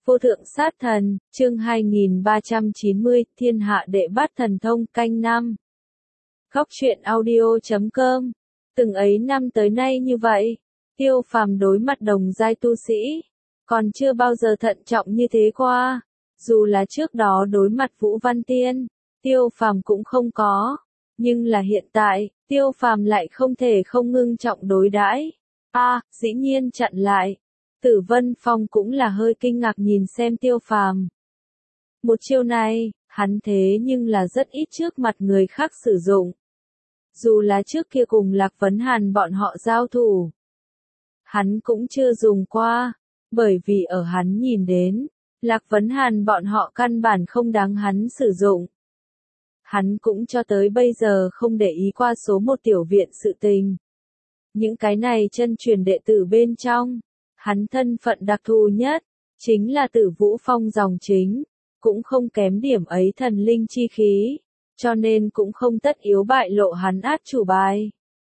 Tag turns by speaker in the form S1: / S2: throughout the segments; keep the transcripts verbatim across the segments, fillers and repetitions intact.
S1: Vô thượng sát thần, chương hai nghìn ba trăm chín mươi, thiên hạ đệ bát thần thông canh năm. Góc truyện audio chấm com. Từng ấy năm tới nay như vậy, Tiêu Phàm đối mặt đồng giai tu sĩ, còn chưa bao giờ thận trọng như thế qua. Dù là trước đó đối mặt Vũ Văn Tiên, Tiêu Phàm cũng không có, nhưng là hiện tại, Tiêu Phàm lại không thể không ngưng trọng đối đãi. A, à, dĩ nhiên chặn lại. Tử Vân Phong cũng là hơi kinh ngạc nhìn xem Tiêu Phàm. Một chiêu này, hắn thế nhưng là rất ít trước mặt người khác sử dụng. Dù là trước kia cùng Lạc Vấn Hàn bọn họ giao thủ, hắn cũng chưa dùng qua, bởi vì ở hắn nhìn đến, Lạc Vấn Hàn bọn họ căn bản không đáng hắn sử dụng. Hắn cũng cho tới bây giờ không để ý qua số một tiểu viện sự tình. Những cái này chân truyền đệ tử bên trong, hắn thân phận đặc thù nhất, chính là Tử Vũ Phong dòng chính, cũng không kém điểm ấy thần linh chi khí, cho nên cũng không tất yếu bại lộ hắn át chủ bài.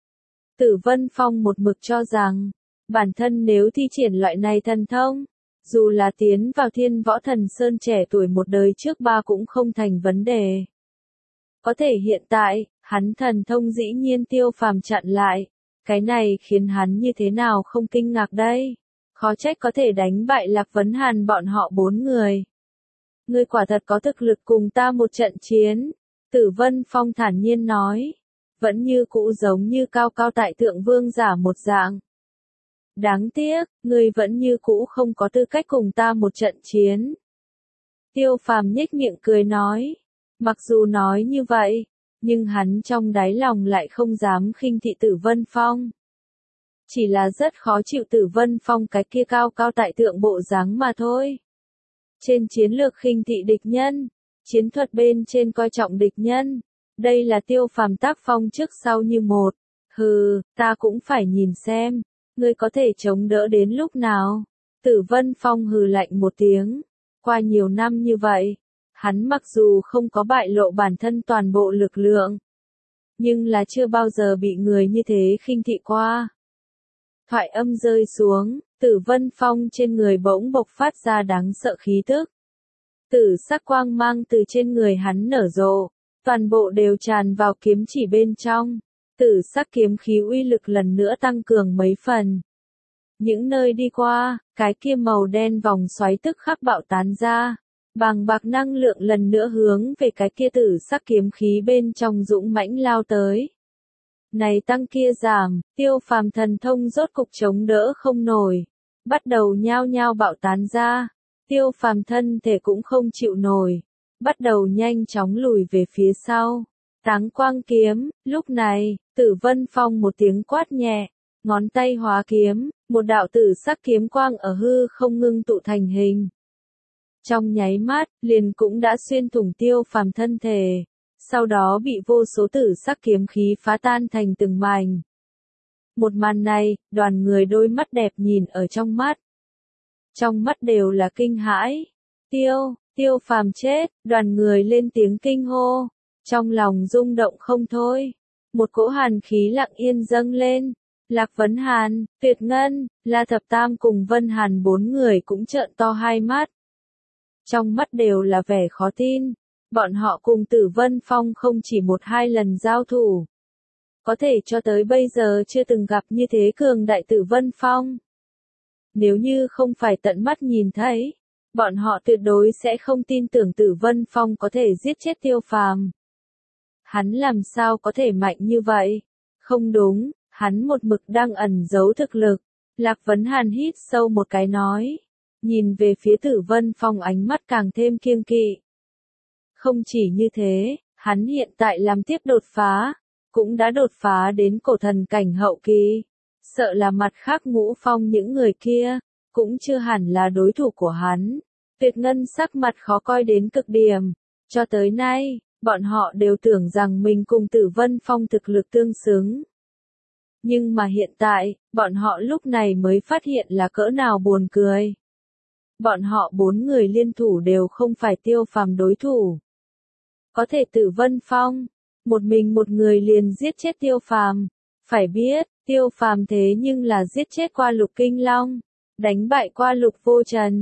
S1: Tử Vân Phong một mực cho rằng, bản thân nếu thi triển loại này thần thông, dù là tiến vào Thiên Võ Thần Sơn trẻ tuổi một đời trước ba cũng không thành vấn đề. Có thể hiện tại, hắn thần thông dĩ nhiên Tiêu Phàm chặn lại, cái này khiến hắn như thế nào không kinh ngạc đây? Khó trách có thể đánh bại Lạc Vấn Hàn bọn họ bốn người. Ngươi quả thật có thực lực cùng ta một trận chiến, Tử Vân Phong thản nhiên nói, vẫn như cũ giống như cao cao tại thượng vương giả một dạng. Đáng tiếc, ngươi vẫn như cũ không có tư cách cùng ta một trận chiến. Tiêu Phàm nhếch miệng cười nói, mặc dù nói như vậy, nhưng hắn trong đáy lòng lại không dám khinh thị Tử Vân Phong. Chỉ là rất khó chịu Tử Vân Phong cái kia cao cao tại thượng bộ dáng mà thôi. Trên chiến lược khinh thị địch nhân, chiến thuật bên trên coi trọng địch nhân, đây là Tiêu Phàm tác phong trước sau như một. Hừ, ta cũng phải nhìn xem, ngươi có thể chống đỡ đến lúc nào. Tử Vân Phong hừ lạnh một tiếng, qua nhiều năm như vậy, hắn mặc dù không có bại lộ bản thân toàn bộ lực lượng, nhưng là chưa bao giờ bị người như thế khinh thị qua. Thoại âm rơi xuống, Tử Vân Phong trên người bỗng bộc phát ra đáng sợ khí tức. Tử sắc quang mang từ trên người hắn nở rộ, toàn bộ đều tràn vào kiếm chỉ bên trong. Tử sắc kiếm khí uy lực lần nữa tăng cường mấy phần. Những nơi đi qua, cái kia màu đen vòng xoáy tức khắc bạo tán ra, bàng bạc năng lượng lần nữa hướng về cái kia tử sắc kiếm khí bên trong dũng mãnh lao tới. Này tăng kia giảm, Tiêu Phàm thần thông rốt cục chống đỡ không nổi, bắt đầu nhao nhao bạo tán ra. Tiêu Phàm thân thể cũng không chịu nổi, bắt đầu nhanh chóng lùi về phía sau. Táng quang kiếm, lúc này, Tử Vân Phong một tiếng quát nhẹ, ngón tay hóa kiếm, một đạo tử sắc kiếm quang ở hư không ngưng tụ thành hình. Trong nháy mắt, liền cũng đã xuyên thủng Tiêu Phàm thân thể, sau đó bị vô số tử sắc kiếm khí phá tan thành từng mảnh. Một màn này, đoàn người đôi mắt đẹp nhìn ở trong mắt. Trong mắt đều là kinh hãi. Tiêu, Tiêu Phàm chết, đoàn người lên tiếng kinh hô, trong lòng rung động không thôi. Một cỗ hàn khí lặng yên dâng lên, Lạc Vấn Hàn, Tuyệt Ngân, La Thập Tam cùng Vân Hàn bốn người cũng trợn to hai mắt. Trong mắt đều là vẻ khó tin, bọn họ cùng Tử Vân Phong không chỉ một hai lần giao thủ. Có thể cho tới bây giờ chưa từng gặp như thế cường đại Tử Vân Phong. Nếu như không phải tận mắt nhìn thấy, bọn họ tuyệt đối sẽ không tin tưởng Tử Vân Phong có thể giết chết Tiêu Phàm. Hắn làm sao có thể mạnh như vậy? Không đúng, hắn một mực đang ẩn giấu thực lực. Lạc Vấn Hàn hít sâu một cái nói, nhìn về phía Tử Vân Phong ánh mắt càng thêm kiêng kỵ. Không chỉ như thế, hắn hiện tại làm tiếp đột phá, cũng đã đột phá đến cổ thần cảnh hậu kỳ. Sợ là mặt khác Ngũ Phong những người kia, cũng chưa hẳn là đối thủ của hắn. Tuyệt Ngân sắc mặt khó coi đến cực điểm. Cho tới nay, bọn họ đều tưởng rằng mình cùng Tử Vân Phong thực lực tương xứng. Nhưng mà hiện tại, bọn họ lúc này mới phát hiện là cỡ nào buồn cười. Bọn họ bốn người liên thủ đều không phải Tiêu Phàm đối thủ. Có thể Tử Vân Phong, một mình một người liền giết chết Tiêu Phàm. Phải biết, Tiêu Phàm thế nhưng là giết chết qua Lục Kinh Long, đánh bại qua Lục Vô Trần.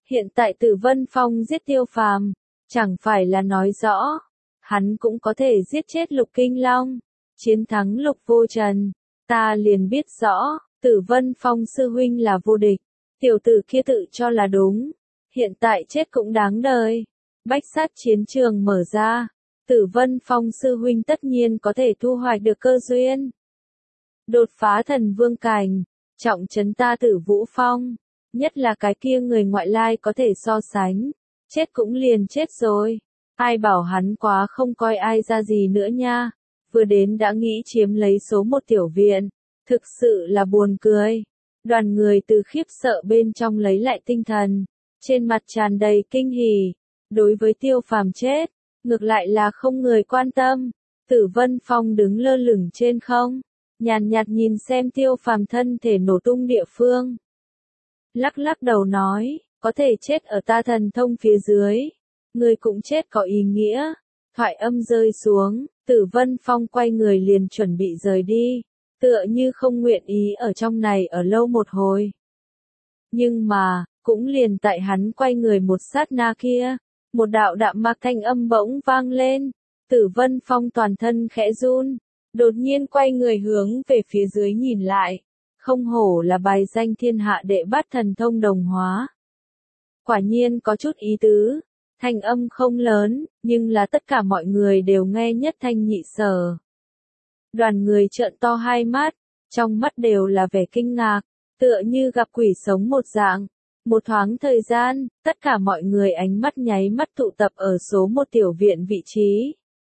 S1: Hiện tại Tử Vân Phong giết Tiêu Phàm, chẳng phải là nói rõ, hắn cũng có thể giết chết Lục Kinh Long, chiến thắng Lục Vô Trần. Ta liền biết rõ, Tử Vân Phong sư huynh là vô địch, tiểu tử kia tự cho là đúng, hiện tại chết cũng đáng đời. Bách sát chiến trường mở ra, Tử Vân Phong sư huynh tất nhiên có thể thu hoạch được cơ duyên. Đột phá thần vương cảnh, trọng trấn ta Tử Vũ Phong, nhất là cái kia người ngoại lai có thể so sánh, chết cũng liền chết rồi. Ai bảo hắn quá không coi ai ra gì nữa nha, vừa đến đã nghĩ chiếm lấy số một tiểu viện, thực sự là buồn cười. Đoàn người từ khiếp sợ bên trong lấy lại tinh thần, trên mặt tràn đầy kinh hỉ. Đối với Tiêu Phàm chết, ngược lại là không người quan tâm. Tử Vân Phong đứng lơ lửng trên không, nhàn nhạt nhìn xem Tiêu Phàm thân thể nổ tung địa phương. Lắc lắc đầu nói, có thể chết ở ta thần thông phía dưới, người cũng chết có ý nghĩa. Thoại âm rơi xuống, Tử Vân Phong quay người liền chuẩn bị rời đi, tựa như không nguyện ý ở trong này ở lâu một hồi. Nhưng mà, cũng liền tại hắn quay người một sát na kia, một đạo đạm mạc thanh âm bỗng vang lên. Tử Vân Phong toàn thân khẽ run, đột nhiên quay người hướng về phía dưới nhìn lại. Không hổ là bài danh thiên hạ đệ bát thần thông đồng hóa. Quả nhiên có chút ý tứ, thanh âm không lớn, nhưng là tất cả mọi người đều nghe nhất thanh nhị sở. Đoàn người trợn to hai mắt, trong mắt đều là vẻ kinh ngạc, tựa như gặp quỷ sống một dạng. Một thoáng thời gian, tất cả mọi người ánh mắt nháy mắt tụ tập ở số một tiểu viện vị trí.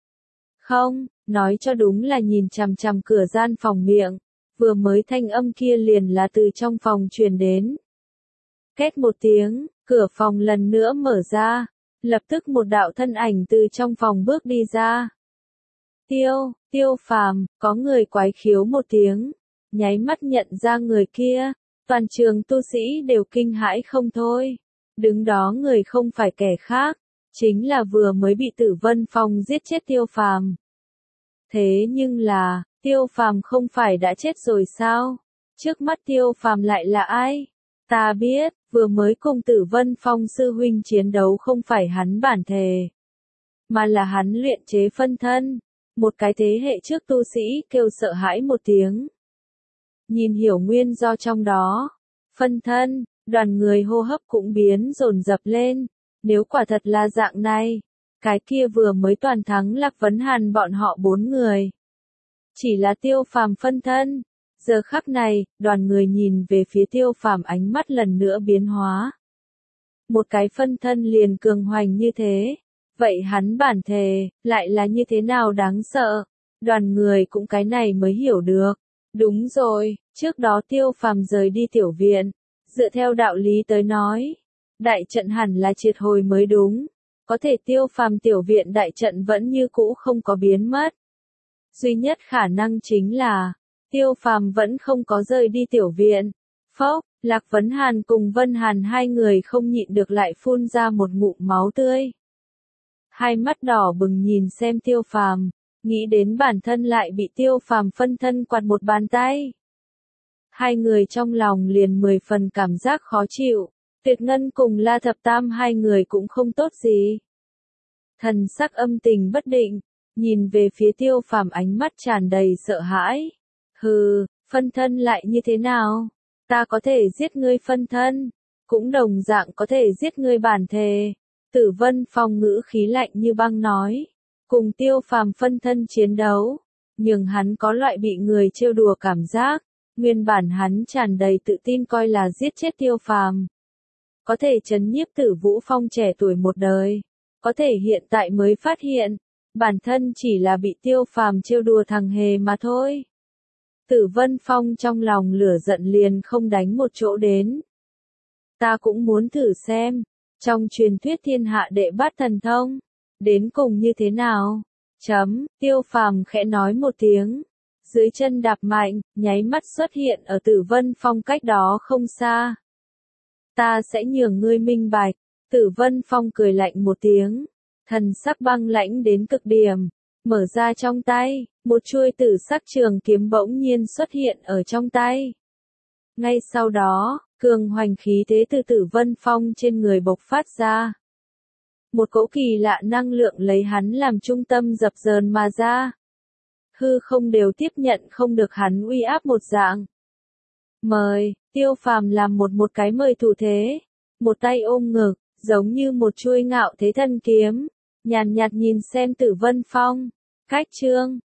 S1: Không, nói cho đúng là nhìn chằm chằm cửa gian phòng miệng, vừa mới thanh âm kia liền là từ trong phòng truyền đến. Két một tiếng, cửa phòng lần nữa mở ra, lập tức một đạo thân ảnh từ trong phòng bước đi ra. Tiêu, Tiêu Phàm, có người quái khiếu một tiếng, nháy mắt nhận ra người kia, toàn trường tu sĩ đều kinh hãi không thôi. Đứng đó người không phải kẻ khác, chính là vừa mới bị Tử Vân Phong giết chết Tiêu Phàm. Thế nhưng là, Tiêu Phàm không phải đã chết rồi sao? Trước mắt Tiêu Phàm lại là ai? Ta biết, vừa mới cùng Tử Vân Phong sư huynh chiến đấu không phải hắn bản thể, mà là hắn luyện chế phân thân. Một cái thế hệ trước tu sĩ kêu sợ hãi một tiếng. Nhìn hiểu nguyên do trong đó, phân thân, đoàn người hô hấp cũng biến dồn dập lên. Nếu quả thật là dạng này, cái kia vừa mới toàn thắng Lạc Vấn Hàn bọn họ bốn người. Chỉ là Tiêu Phàm phân thân. Giờ khắc này, đoàn người nhìn về phía Tiêu Phàm ánh mắt lần nữa biến hóa. Một cái phân thân liền cường hoành như thế, vậy hắn bản thể, lại là như thế nào đáng sợ? Đoàn người cũng cái này mới hiểu được. Đúng rồi, trước đó Tiêu Phàm rời đi tiểu viện, dựa theo đạo lý tới nói, đại trận hẳn là triệt hồi mới đúng. Có thể Tiêu Phàm tiểu viện đại trận vẫn như cũ không có biến mất. Duy nhất khả năng chính là, Tiêu Phàm vẫn không có rời đi tiểu viện. Phốc, Lạc Vấn Hàn cùng Vân Hàn hai người không nhịn được lại phun ra một ngụm máu tươi. Hai mắt đỏ bừng nhìn xem Tiêu Phàm, nghĩ đến bản thân lại bị Tiêu Phàm phân thân quạt một bàn tay. Hai người trong lòng liền mười phần cảm giác khó chịu. Tuyệt Ngân cùng La Thập Tam hai người cũng không tốt gì. Thần sắc âm tình bất định, nhìn về phía Tiêu Phàm ánh mắt tràn đầy sợ hãi. Hừ, phân thân lại như thế nào? Ta có thể giết ngươi phân thân, cũng đồng dạng có thể giết ngươi bản thể. Tử Vân Phong ngữ khí lạnh như băng nói, cùng Tiêu Phàm phân thân chiến đấu, nhưng hắn có loại bị người trêu đùa cảm giác. Nguyên bản hắn tràn đầy tự tin coi là giết chết Tiêu Phàm, có thể trấn nhiếp Tử Vũ Phong trẻ tuổi một đời, có thể hiện tại mới phát hiện, bản thân chỉ là bị Tiêu Phàm trêu đùa thằng hề mà thôi. Tử Vân Phong trong lòng lửa giận liền không đánh một chỗ đến. Ta cũng muốn thử xem, trong truyền thuyết thiên hạ đệ bát thần thông, đến cùng như thế nào? Chấm, Tiêu Phàm khẽ nói một tiếng, dưới chân đạp mạnh, nháy mắt xuất hiện ở Tử Vân Phong cách đó không xa. Ta sẽ nhường ngươi minh bạch. Tử Vân Phong cười lạnh một tiếng, thần sắc băng lãnh đến cực điểm, mở ra trong tay, một chuôi tử sắc trường kiếm bỗng nhiên xuất hiện ở trong tay. Ngay sau đó, Cường hoành khí thế từ Tử Vân Phong trên người bộc phát ra. Một cỗ kỳ lạ năng lượng lấy hắn làm trung tâm dập dờn mà ra. Hư không đều tiếp nhận không được hắn uy áp một dạng. Mời, Tiêu Phàm làm một một cái mời thủ thế. Một tay ôm ngực, giống như một chuôi ngạo thế thân kiếm. Nhàn nhạt nhìn xem Tử Vân Phong. Cách chương.